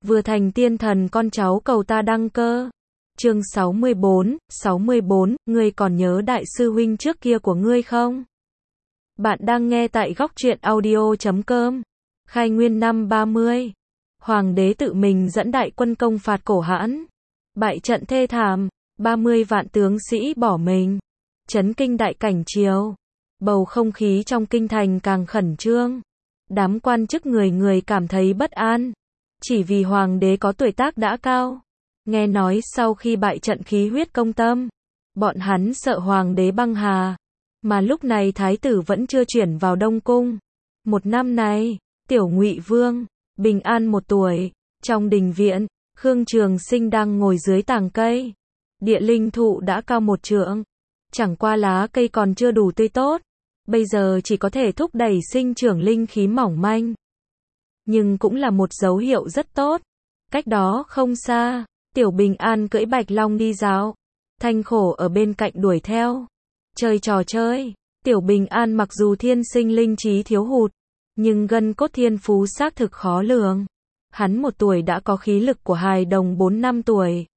vừa thành tiên thần con cháu cầu ta đăng cơ. Chương 64, ngươi còn nhớ đại sư huynh trước kia của ngươi không? Bạn đang nghe tại góc truyện audio.com. Khai nguyên năm 30. Hoàng đế tự mình dẫn đại quân công phạt Cổ Hãn. Bại trận thê thảm, 30 vạn tướng sĩ bỏ mình. Chấn kinh đại cảnh triều. Bầu không khí trong kinh thành càng khẩn trương. Đám quan chức người người cảm thấy bất an. Chỉ vì hoàng đế có tuổi tác đã cao. Nghe nói sau khi bại trận khí huyết công tâm, bọn hắn sợ hoàng đế băng hà. Mà lúc này thái tử vẫn chưa chuyển vào Đông Cung. Một năm này, tiểu Ngụy Vương, bình an 1 tuổi, trong đình viện, Khương Trường Sinh đang ngồi dưới tàng cây. Địa linh thụ đã cao 1 trượng. Chẳng qua lá cây còn chưa đủ tươi tốt. Bây giờ chỉ có thể thúc đẩy sinh trưởng linh khí mỏng manh. Nhưng cũng là một dấu hiệu rất tốt. Cách đó không xa, Tiểu Bình An cưỡi Bạch Long đi dạo. Thanh Khổ ở bên cạnh đuổi theo. Chơi trò chơi. Tiểu Bình An mặc dù thiên sinh linh trí thiếu hụt, nhưng gân cốt thiên phú xác thực khó lường. Hắn 1 tuổi đã có khí lực của hài đồng 4-5 tuổi.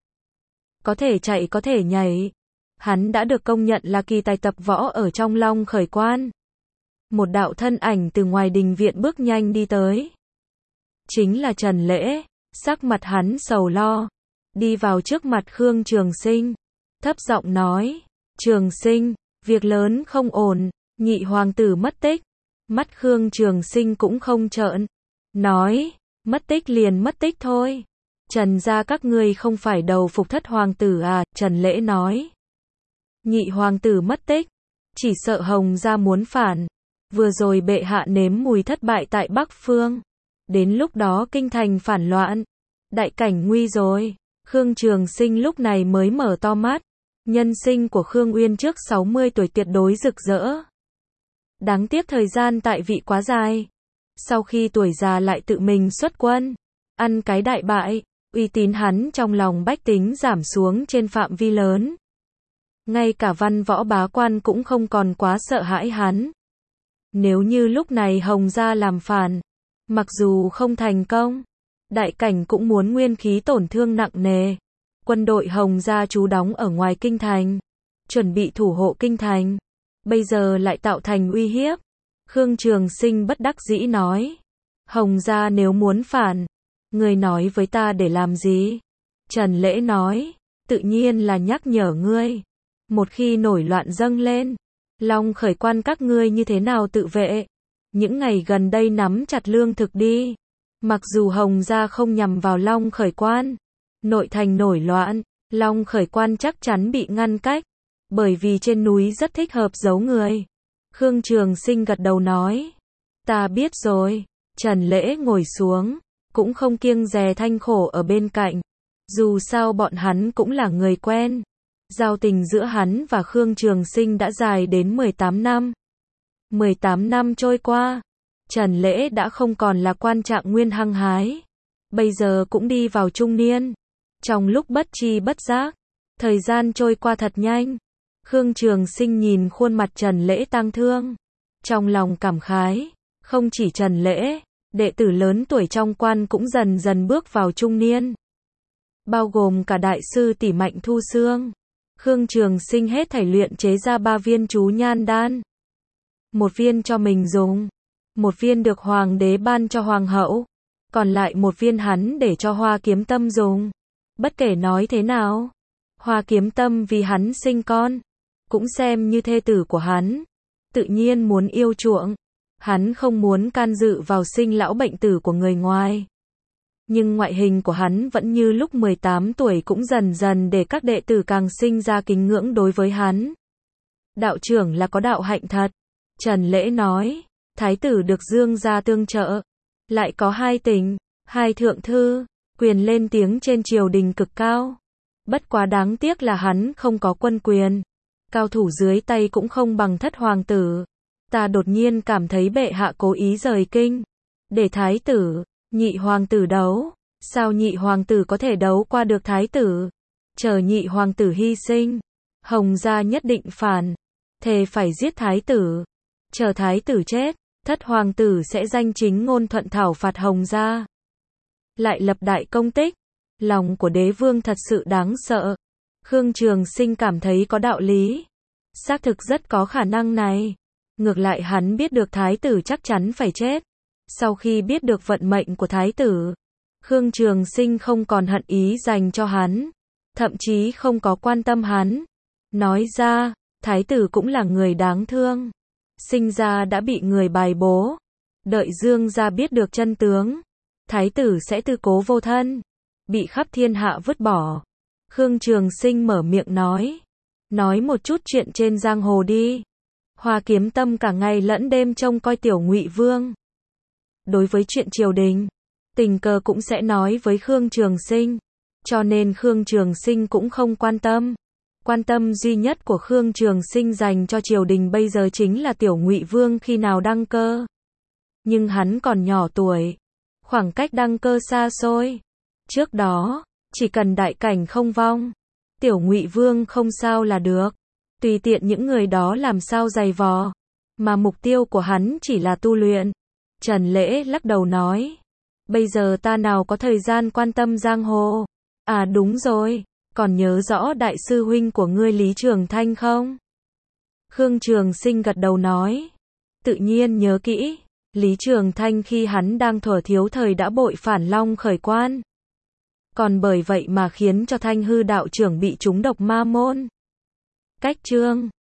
Có thể chạy có thể nhảy. Hắn đã được công nhận là kỳ tài tập võ ở trong Long Khởi Quan. Một đạo thân ảnh từ ngoài đình viện bước nhanh đi tới. Chính là Trần Lễ. Sắc mặt hắn sầu lo. Đi vào trước mặt Khương Trường Sinh. Thấp giọng nói. Trường Sinh, việc lớn không ổn. Nhị hoàng tử mất tích. Mắt Khương Trường Sinh cũng không trợn. Nói. Mất tích liền mất tích thôi. Trần gia các ngươi không phải đầu phục thất hoàng tử à? Trần Lễ nói. Nhị hoàng tử mất tích. Chỉ sợ Hồng gia muốn phản. Vừa rồi bệ hạ nếm mùi thất bại tại Bắc Phương. Đến lúc đó kinh thành phản loạn. Đại cảnh nguy rồi. Khương Trường Sinh lúc này mới mở to mắt. Nhân sinh của Khương Uyên trước 60 tuổi tuyệt đối rực rỡ. Đáng tiếc thời gian tại vị quá dài. Sau khi tuổi già lại tự mình xuất quân. Ăn cái đại bại. Uy tín hắn trong lòng bách tính giảm xuống trên phạm vi lớn. Ngay cả văn võ bá quan cũng không còn quá sợ hãi hắn. Nếu như lúc này Hồng gia làm phản, mặc dù không thành công, đại cảnh cũng muốn nguyên khí tổn thương nặng nề. Quân đội Hồng gia trú đóng ở ngoài kinh thành, chuẩn bị thủ hộ kinh thành, bây giờ lại tạo thành uy hiếp. Khương Trường Sinh bất đắc dĩ nói, Hồng gia nếu muốn phản, ngươi nói với ta để làm gì? Trần Lễ nói, tự nhiên là nhắc nhở ngươi. Một khi nổi loạn dâng lên, Long Khởi Quan các ngươi như thế nào tự vệ? Những ngày gần đây nắm chặt lương thực đi. Mặc dù Hồng gia không nhằm vào Long Khởi Quan, nội thành nổi loạn, Long Khởi Quan chắc chắn bị ngăn cách, bởi vì trên núi rất thích hợp giấu người. Khương Trường Sinh gật đầu nói, ta biết rồi. Trần Lễ ngồi xuống, cũng không kiêng dè Thanh Khổ ở bên cạnh. Dù sao bọn hắn cũng là người quen. Giao tình giữa hắn và Khương Trường Sinh đã dài đến 18 năm. 18 năm trôi qua, Trần Lễ đã không còn là quan trạng nguyên hăng hái. Bây giờ cũng đi vào trung niên. Trong lúc bất tri bất giác, thời gian trôi qua thật nhanh. Khương Trường Sinh nhìn khuôn mặt Trần Lễ tang thương. Trong lòng cảm khái, không chỉ Trần Lễ, đệ tử lớn tuổi trong quan cũng dần dần bước vào trung niên. Bao gồm cả đại sư tỷ Mạnh Thu Xương. Khương Trường Sinh hết thảy luyện chế ra 3 viên chú nhan đan. 1 viên cho mình dùng, 1 viên được hoàng đế ban cho hoàng hậu, còn lại 1 viên hắn để cho Hoa Kiếm Tâm dùng. Bất kể nói thế nào, Hoa Kiếm Tâm vì hắn sinh con, cũng xem như thê tử của hắn, tự nhiên muốn yêu chuộng. Hắn không muốn can dự vào sinh lão bệnh tử của người ngoài. Nhưng ngoại hình của hắn vẫn như lúc 18 tuổi cũng dần dần để các đệ tử càng sinh ra kính ngưỡng đối với hắn. Đạo trưởng là có đạo hạnh thật. Trần Lễ nói, thái tử được Dương gia tương trợ, lại có 2 tỉnh, 2 thượng thư, quyền lên tiếng trên triều đình cực cao. Bất quá đáng tiếc là hắn không có quân quyền, cao thủ dưới tay cũng không bằng thất hoàng tử. Ta đột nhiên cảm thấy bệ hạ cố ý rời kinh, để thái tử, nhị hoàng tử đấu. Sao nhị hoàng tử có thể đấu qua được thái tử? Chờ nhị hoàng tử hy sinh, Hồng gia nhất định phản, thề phải giết thái tử. Chờ thái tử chết, thất hoàng tử sẽ danh chính ngôn thuận thảo phạt Hồng gia. lại lập đại công tích. Lòng của đế vương thật sự đáng sợ. Khương Trường Sinh cảm thấy có đạo lý. Xác thực rất có khả năng này. Ngược lại hắn biết được thái tử chắc chắn phải chết. Sau khi biết được vận mệnh của thái tử, Khương Trường Sinh không còn hận ý dành cho hắn, thậm chí không có quan tâm hắn. Nói ra, thái tử cũng là người đáng thương. Sinh ra đã bị người bài bố. Đợi Dương gia biết được chân tướng, thái tử sẽ tư cố vô thân, bị khắp thiên hạ vứt bỏ. Khương Trường Sinh mở miệng nói một chút chuyện trên giang hồ đi. Hoa Kiếm Tâm cả ngày lẫn đêm trông coi Tiểu Ngụy Vương. Đối với chuyện triều đình, tình cờ cũng sẽ nói với Khương Trường Sinh, cho nên Khương Trường Sinh cũng không quan tâm. Quan tâm duy nhất của Khương Trường Sinh dành cho triều đình bây giờ chính là Tiểu Ngụy Vương khi nào đăng cơ. Nhưng hắn còn nhỏ tuổi, khoảng cách đăng cơ xa xôi. Trước đó, chỉ cần đại cảnh không vong, Tiểu Ngụy Vương không sao là được. Tùy tiện những người đó làm sao giày vò, mà mục tiêu của hắn chỉ là tu luyện. Trần Lễ lắc đầu nói, bây giờ ta nào có thời gian quan tâm giang hồ. À đúng rồi, còn nhớ rõ đại sư huynh của ngươi Lý Trường Thanh không? Khương Trường Sinh gật đầu nói, tự nhiên nhớ kỹ. Lý Trường Thanh khi hắn đang thuở thiếu thời đã bội phản Long Khởi Quan. Còn bởi vậy mà khiến cho Thanh Hư đạo trưởng bị trúng độc ma môn. Cách chương